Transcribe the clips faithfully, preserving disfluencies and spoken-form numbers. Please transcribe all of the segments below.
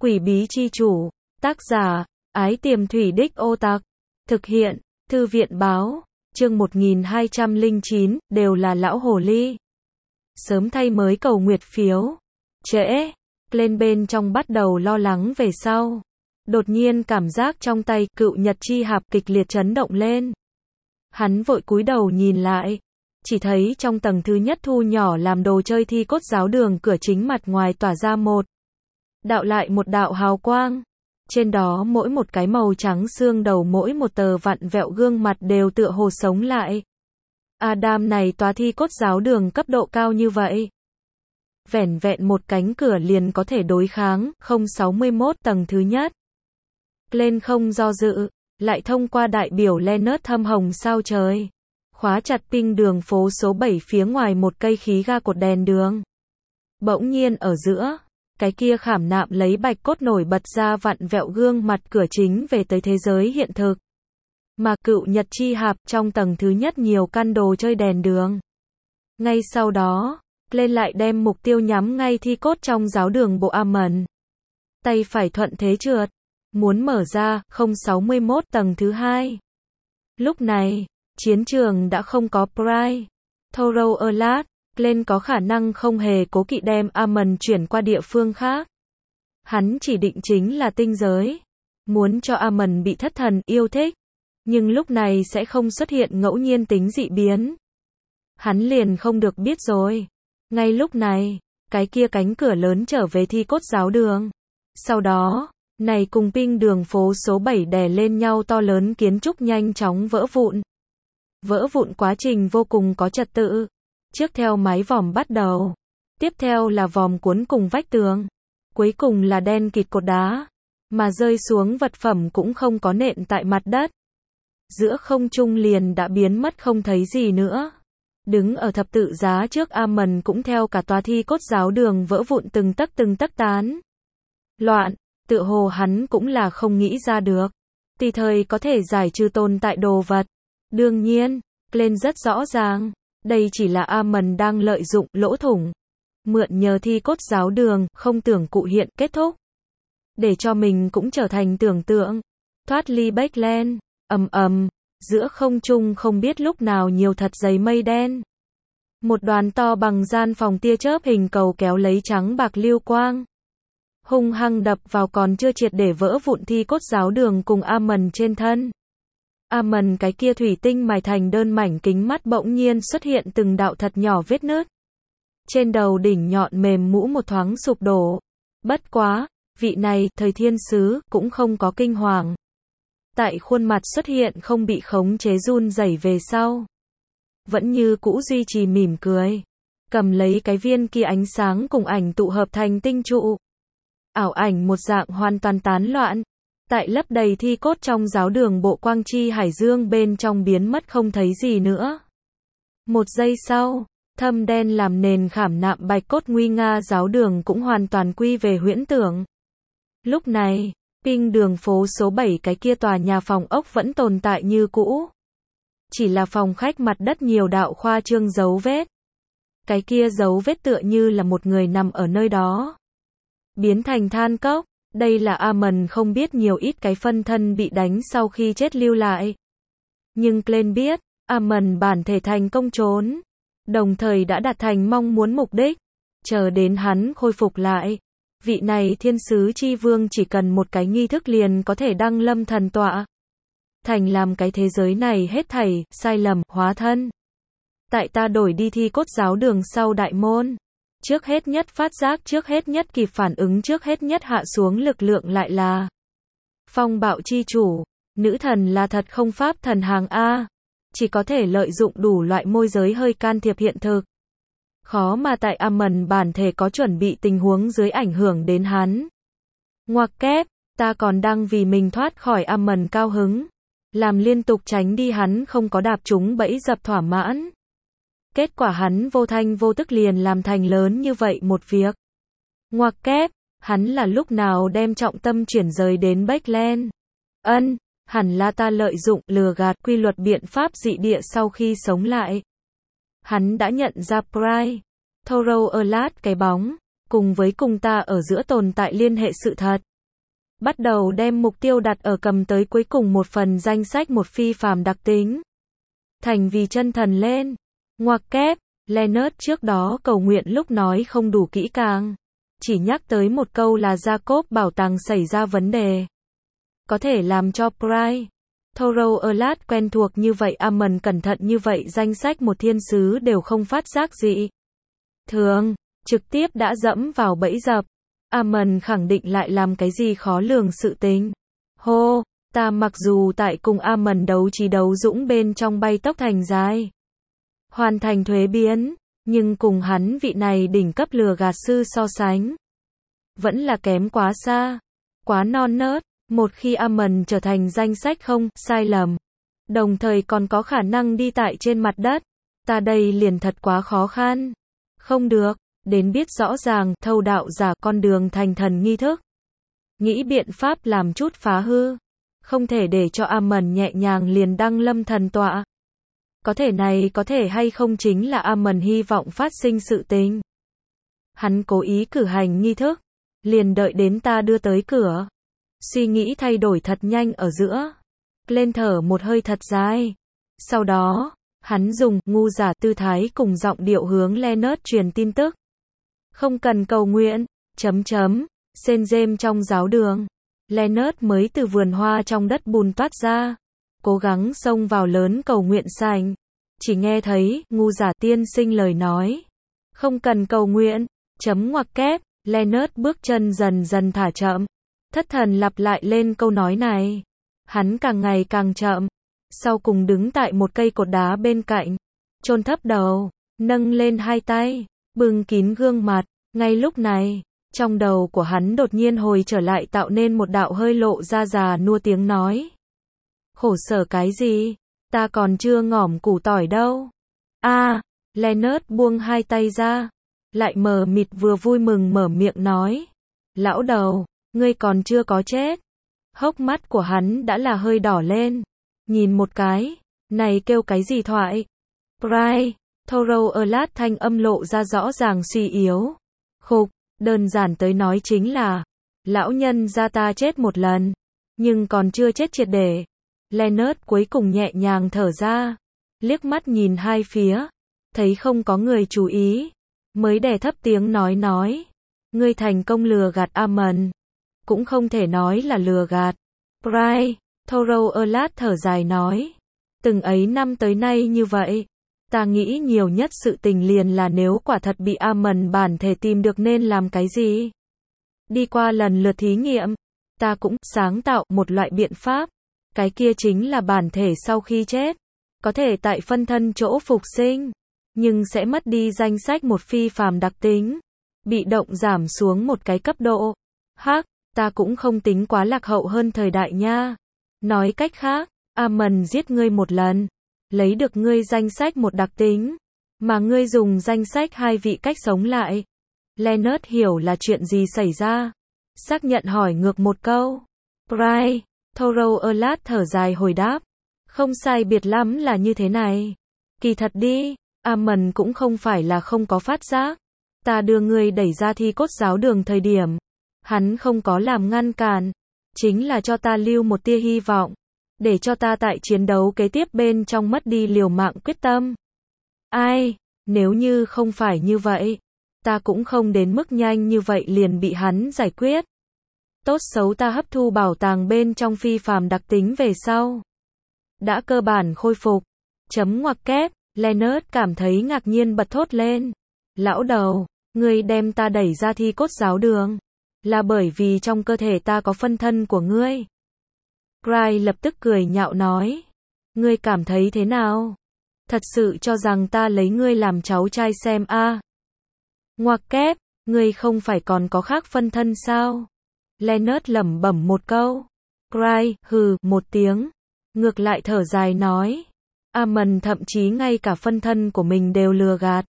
Quỷ bí chi chủ, tác giả, Ái Tiềm Thủy Đích Ô Tặc, thực hiện, Thư viện báo, chương một nghìn hai trăm lẻ chín, đều là lão hồ ly. Sớm thay mới cầu nguyệt phiếu. Trễ, lên bên trong bắt đầu lo lắng về sau. Đột nhiên cảm giác trong tay cựu nhật chi hạp kịch liệt chấn động lên. Hắn vội cúi đầu nhìn lại. Chỉ thấy trong tầng thứ nhất thu nhỏ làm đồ chơi thi cốt giáo đường cửa chính mặt ngoài tỏa ra một đạo lại một đạo hào quang. Trên đó mỗi một cái màu trắng xương đầu mỗi một tờ vặn vẹo gương mặt đều tựa hồ sống lại. Adam này tòa thi cốt giáo đường cấp độ cao như vậy. Vẻn vẹn một cánh cửa liền có thể đối kháng, không sáu mươi mốt tầng thứ nhất. Lên không do dự, lại thông qua đại biểu Leonard thâm hồng sao trời. Khóa chặt ping đường phố số bảy phía ngoài một cây khí ga cột đèn đường. Bỗng nhiên ở giữa, cái kia khảm nạm lấy bạch cốt nổi bật ra vặn vẹo gương mặt cửa chính về tới thế giới hiện thực. Mà cựu nhật chi hạp trong tầng thứ nhất nhiều căn đồ chơi đèn đường. Ngay sau đó, lên lại đem mục tiêu nhắm ngay thi cốt trong giáo đường bộ Amen. Tay phải thuận thế trượt, muốn mở ra, không sáu mươi mốt tầng thứ hai. Lúc này, chiến trường đã không có Pride, Thorough Alert, lên có khả năng không hề cố kỵ đem Amen chuyển qua địa phương khác. Hắn chỉ định chính là tinh giới, muốn cho Amen bị thất thần yêu thích, nhưng lúc này sẽ không xuất hiện ngẫu nhiên tính dị biến. Hắn liền không được biết rồi. Ngay lúc này, cái kia cánh cửa lớn trở về thi cốt giáo đường. Sau đó, này cùng ping đường phố số bảy đè lên nhau to lớn kiến trúc nhanh chóng vỡ vụn. Vỡ vụn quá trình vô cùng có trật tự. Trước theo mái vòm bắt đầu. Tiếp theo là vòm cuốn cùng vách tường. Cuối cùng là đen kịt cột đá. Mà rơi xuống vật phẩm cũng không có nện tại mặt đất. Giữa không trung liền đã biến mất không thấy gì nữa. Đứng ở thập tự giá trước Amen cũng theo cả tòa thi cốt giáo đường vỡ vụn từng tấc từng tấc tán. Loạn, tự hồ hắn cũng là không nghĩ ra được. Tùy thời có thể giải trừ tồn tại đồ vật. Đương nhiên, lên rất rõ ràng. Đây chỉ là Amen đang lợi dụng lỗ thủng. Mượn nhờ thi cốt giáo đường, không tưởng cụ hiện kết thúc. Để cho mình cũng trở thành tưởng tượng. Thoát ly Backland, ầm ầm, giữa không trung không biết lúc nào nhiều thật dày mây đen. Một đoàn to bằng gian phòng tia chớp hình cầu kéo lấy trắng bạc lưu quang. Hung hăng đập vào còn chưa triệt để vỡ vụn thi cốt giáo đường cùng Amen trên thân. Amen cái kia thủy tinh mài thành đơn mảnh kính mắt bỗng nhiên xuất hiện từng đạo thật nhỏ vết nứt. Trên đầu đỉnh nhọn mềm mũ một thoáng sụp đổ. Bất quá, vị này, thời thiên sứ, cũng không có kinh hoàng. Tại khuôn mặt xuất hiện không bị khống chế run rẩy về sau. Vẫn như cũ duy trì mỉm cười. Cầm lấy cái viên kia ánh sáng cùng ảnh tụ hợp thành tinh trụ. Ảo ảnh một dạng hoàn toàn tán loạn. Tại lấp đầy thi cốt trong giáo đường bộ quang chi hải dương bên trong biến mất không thấy gì nữa. Một giây sau, thâm đen làm nền khảm nạm bạch cốt nguy nga giáo đường cũng hoàn toàn quy về huyễn tưởng. Lúc này, ping đường phố số bảy cái kia tòa nhà phòng ốc vẫn tồn tại như cũ. Chỉ là phòng khách mặt đất nhiều đạo khoa trương dấu vết. Cái kia dấu vết tựa như là một người nằm ở nơi đó. Biến thành than cốc. Đây là Amen không biết nhiều ít cái phân thân bị đánh sau khi chết lưu lại. Nhưng Glenn biết, Amen bản thể thành công trốn. Đồng thời đã đạt thành mong muốn mục đích. Chờ đến hắn khôi phục lại. Vị này thiên sứ chi vương chỉ cần một cái nghi thức liền có thể đăng lâm thần tọa. Thành làm cái thế giới này hết thảy, sai lầm, hóa thân. Tại ta đổi đi thi cốt giáo đường sau đại môn. Trước hết nhất phát giác, trước hết nhất kịp phản ứng, trước hết nhất hạ xuống lực lượng lại là phong bạo chi chủ. Nữ thần là thật không pháp thần hàng A. Chỉ có thể lợi dụng đủ loại môi giới hơi can thiệp hiện thực. Khó mà tại Amen bản thể có chuẩn bị tình huống dưới ảnh hưởng đến hắn. Ngoặc kép, ta còn đang vì mình thoát khỏi Amen cao hứng. Làm liên tục tránh đi hắn không có đạp trúng bẫy dập thỏa mãn. Kết quả hắn vô thanh vô tức liền làm thành lớn như vậy một việc. Ngoặc kép, hắn là lúc nào đem trọng tâm chuyển rời đến Backland. Ân, hẳn là ta lợi dụng, lừa gạt quy luật biện pháp dị địa sau khi sống lại. Hắn đã nhận ra Pride, Thorough Alert cái bóng, cùng với cùng ta ở giữa tồn tại liên hệ sự thật. bắt đầu đem mục tiêu đặt ở cầm tới cuối cùng một phần danh sách một phi phàm đặc tính. Thành vì chân thần lên. Ngoặc kép, Leonard trước đó cầu nguyện lúc nói không đủ kỹ càng. Chỉ nhắc tới một câu là Jacob bảo tàng xảy ra vấn đề. Có thể làm cho Bryce Thorough Alert quen thuộc như vậy, Amon cẩn thận như vậy, danh sách một thiên sứ đều không phát giác gì thường, trực tiếp đã dẫm vào bẫy dập. Amon khẳng định lại làm cái gì khó lường sự tình. Hô, ta mặc dù tại cùng Amon đấu trí đấu dũng bên trong bay tốc thành dài, hoàn thành thuế biến, nhưng cùng hắn vị này đỉnh cấp lừa gạt sư so sánh, vẫn là kém quá xa, quá non nớt. Một khi Amon trở thành danh sách không sai lầm, đồng thời còn có khả năng đi tại trên mặt đất, ta đây liền thật quá khó khăn. Không được, đến biết rõ ràng thâu đạo giả con đường thành thần nghi thức. Nghĩ biện pháp làm chút phá hư, không thể để cho Amon nhẹ nhàng liền đăng lâm thần tọa. Có thể này có thể hay không chính là Amon hy vọng phát sinh sự tình. Hắn cố ý cử hành nghi thức, liền đợi đến ta đưa tới cửa. Suy nghĩ thay đổi thật nhanh ở giữa. Lên thở một hơi thật dài. Sau đó, hắn dùng ngu giả tư thái cùng giọng điệu hướng Leonard truyền tin tức. Không cần cầu nguyện, chấm chấm, sên rêm trong giáo đường. Leonard mới từ vườn hoa trong đất bùn toát ra. Cố gắng xông vào lớn cầu nguyện sảnh. Chỉ nghe thấy, ngu giả tiên sinh lời nói. Không cần cầu nguyện, chấm ngoặc kép, Leonard bước chân dần dần thả chậm. Thất thần lặp lại lên câu nói này. Hắn càng ngày càng chậm. Sau cùng đứng tại một cây cột đá bên cạnh. Chôn thấp đầu. Nâng lên hai tay. Bưng kín gương mặt. Ngay lúc này, trong đầu của hắn đột nhiên hồi trở lại tạo nên một đạo hơi lộ ra già nua tiếng nói. Khổ sở cái gì? Ta còn chưa ngỏm củ tỏi đâu. A, à, Leonard buông hai tay ra. Lại mờ mịt vừa vui mừng mở miệng nói. Lão đầu. Ngươi còn chưa có chết. Hốc mắt của hắn đã là hơi đỏ lên. Nhìn một cái. Này kêu cái gì thoại? Bryce Thorough Alert thanh âm lộ ra rõ ràng suy yếu. Khục, đơn giản tới nói chính là. Lão nhân gia ta chết một lần. Nhưng còn chưa chết triệt để. Leonard cuối cùng nhẹ nhàng thở ra. Liếc mắt nhìn hai phía. Thấy không có người chú ý. Mới đè thấp tiếng nói nói. Ngươi thành công lừa gạt Amon. Cũng không thể nói là lừa gạt. Bryce Thorough Alert thở dài nói. Từng ấy năm tới nay như vậy. Ta nghĩ nhiều nhất sự tình liền là nếu quả thật bị Amon bản thể tìm được nên làm cái gì. Đi qua lần lượt thí nghiệm. Ta cũng sáng tạo một loại biện pháp. Cái kia chính là bản thể sau khi chết. Có thể tại phân thân chỗ phục sinh. Nhưng sẽ mất đi danh sách một phi phàm đặc tính. Bị động giảm xuống một cái cấp độ. Hắc. Ta cũng không tính quá lạc hậu hơn thời đại nha. Nói cách khác, Amon giết ngươi một lần, lấy được ngươi danh sách một đặc tính, mà ngươi dùng danh sách hai vị cách sống lại. Leonard hiểu là chuyện gì xảy ra. Xác nhận hỏi ngược một câu. Bryce Thorough Alert thở dài hồi đáp. Không sai biệt lắm là như thế này. Kỳ thật đi, Amon cũng không phải là không có phát giác. Ta đưa ngươi đẩy ra thi cốt giáo đường thời điểm. Hắn không có làm ngăn cản, chính là cho ta lưu một tia hy vọng, để cho ta tại chiến đấu kế tiếp bên trong mất đi liều mạng quyết tâm. Ai, nếu như không phải như vậy, ta cũng không đến mức nhanh như vậy liền bị hắn giải quyết. Tốt xấu ta hấp thu bảo tàng bên trong phi phàm đặc tính về sau. Đã cơ bản khôi phục. Chấm ngoặc kép, Leonard cảm thấy ngạc nhiên bật thốt lên. Lão đầu, ngươi đem ta đẩy ra thi cốt giáo đường. Là bởi vì trong cơ thể ta có phân thân của ngươi. Bryce lập tức cười nhạo nói. Ngươi cảm thấy thế nào? Thật sự cho rằng ta lấy ngươi làm cháu trai xem a? À? Ngoặc kép, ngươi không phải còn có khác phân thân sao? Leonard lẩm bẩm một câu. Bryce hừ một tiếng. Ngược lại thở dài nói. Amon thậm chí ngay cả phân thân của mình đều lừa gạt.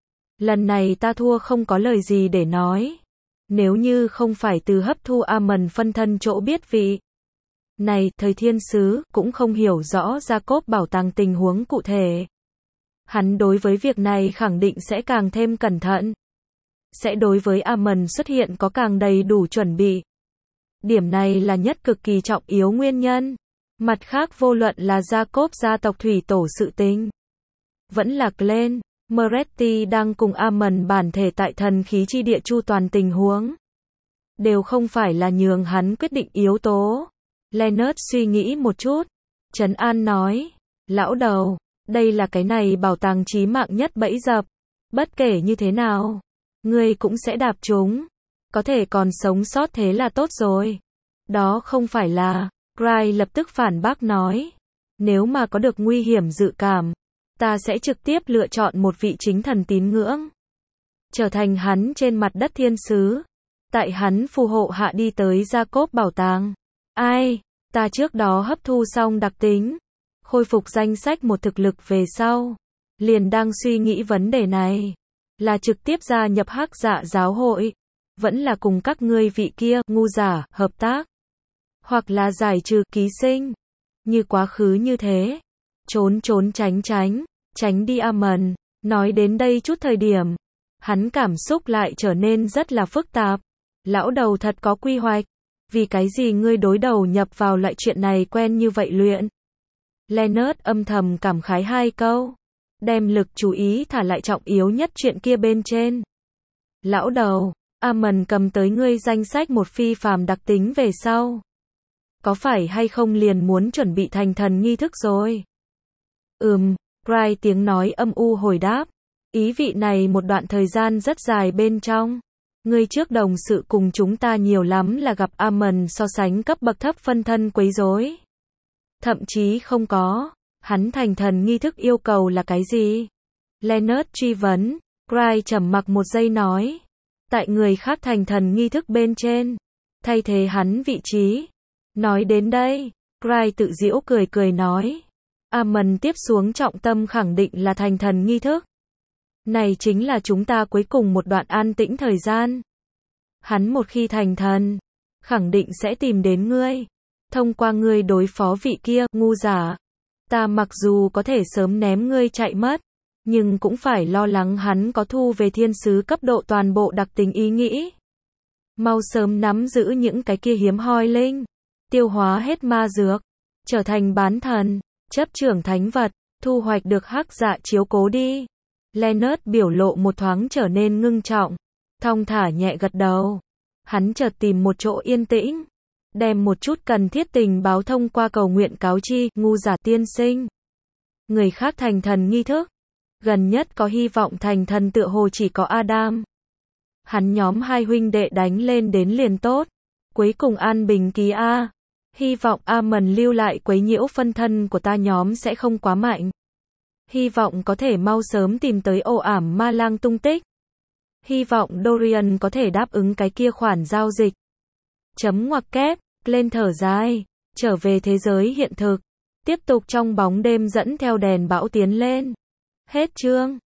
Lần này ta thua không có lời gì để nói. Nếu như không phải từ hấp thu Amon phân thân chỗ biết vị này, thời thiên sứ cũng không hiểu rõ Jacob bảo tàng tình huống cụ thể. Hắn đối với việc này khẳng định sẽ càng thêm cẩn thận. Sẽ đối với Amon xuất hiện có càng đầy đủ chuẩn bị. Điểm này là nhất cực kỳ trọng yếu nguyên nhân. Mặt khác vô luận là Jacob gia tộc thủy tổ sự tình, vẫn là Glenn Moretti đang cùng Amon bản thể tại thần khí chi địa chu toàn tình huống, đều không phải là nhường hắn quyết định yếu tố. Leonard suy nghĩ một chút, trấn an nói, lão đầu, đây là cái này bảo tàng chí mạng nhất bẫy dập. Bất kể như thế nào, ngươi cũng sẽ đạp chúng. Có thể còn sống sót thế là tốt rồi. Đó không phải là, Cry lập tức phản bác nói. Nếu mà có được nguy hiểm dự cảm, ta sẽ trực tiếp lựa chọn một vị chính thần tín ngưỡng, trở thành hắn trên mặt đất thiên sứ. Tại hắn phù hộ hạ đi tới Jacob bảo tàng. Ai, ta trước đó hấp thu xong đặc tính, khôi phục danh sách một thực lực về sau, liền đang suy nghĩ vấn đề này, là trực tiếp gia nhập Hắc Dạ giáo hội, vẫn là cùng các ngươi vị kia ngu giả hợp tác, hoặc là giải trừ ký sinh, như quá khứ như thế, trốn trốn tránh tránh, tránh đi Amon. Nói đến đây chút thời điểm, hắn cảm xúc lại trở nên rất là phức tạp. Lão đầu thật có quy hoạch, vì cái gì ngươi đối đầu nhập vào loại chuyện này quen như vậy luyện. Leonard âm thầm cảm khái hai câu, đem lực chú ý thả lại trọng yếu nhất chuyện kia bên trên. Lão đầu, Amon cầm tới ngươi danh sách một phi phàm đặc tính về sau, có phải hay không liền muốn chuẩn bị thành thần nghi thức rồi? Ừm, Cry tiếng nói âm u hồi đáp, ý vị này một đoạn thời gian rất dài bên trong, ngươi trước đồng sự cùng chúng ta nhiều lắm là gặp Amon so sánh cấp bậc thấp phân thân quấy rối. Thậm chí không có, hắn thành thần nghi thức yêu cầu là cái gì? Leonard truy vấn. Cry trầm mặc một giây nói, tại người khác thành thần nghi thức bên trên, thay thế hắn vị trí. Nói đến đây, Cry tự giễu cười cười nói, Amon tiếp xuống trọng tâm khẳng định là thành thần nghi thức. Này chính là chúng ta cuối cùng một đoạn an tĩnh thời gian. Hắn một khi thành thần, khẳng định sẽ tìm đến ngươi, thông qua ngươi đối phó vị kia ngu giả. Ta mặc dù có thể sớm ném ngươi chạy mất, nhưng cũng phải lo lắng hắn có thu về thiên sứ cấp độ toàn bộ đặc tính ý nghĩ. Mau sớm nắm giữ những cái kia hiếm hoi linh, tiêu hóa hết ma dược, trở thành bán thần, chấp trưởng thánh vật, thu hoạch được Hắc Dạ chiếu cố đi. Leonard biểu lộ một thoáng trở nên ngưng trọng, thong thả nhẹ gật đầu. Hắn chợt tìm một chỗ yên tĩnh, đem một chút cần thiết tình báo thông qua cầu nguyện cáo chi ngu giả tiên sinh. Người khác thành thần nghi thức, gần nhất có hy vọng thành thần tựa hồ chỉ có Adam. Hắn nhóm hai huynh đệ đánh lên đến liền tốt, cuối cùng an bình ký A. Hy vọng Amon lưu lại quấy nhiễu phân thân của ta nhóm sẽ không quá mạnh. Hy vọng có thể mau sớm tìm tới ổ ảm ma lang tung tích. Hy vọng Dorian có thể đáp ứng cái kia khoản giao dịch. Chấm ngoặc kép, lên thở dài, trở về thế giới hiện thực. Tiếp tục trong bóng đêm dẫn theo đèn bão tiến lên. Hết chương.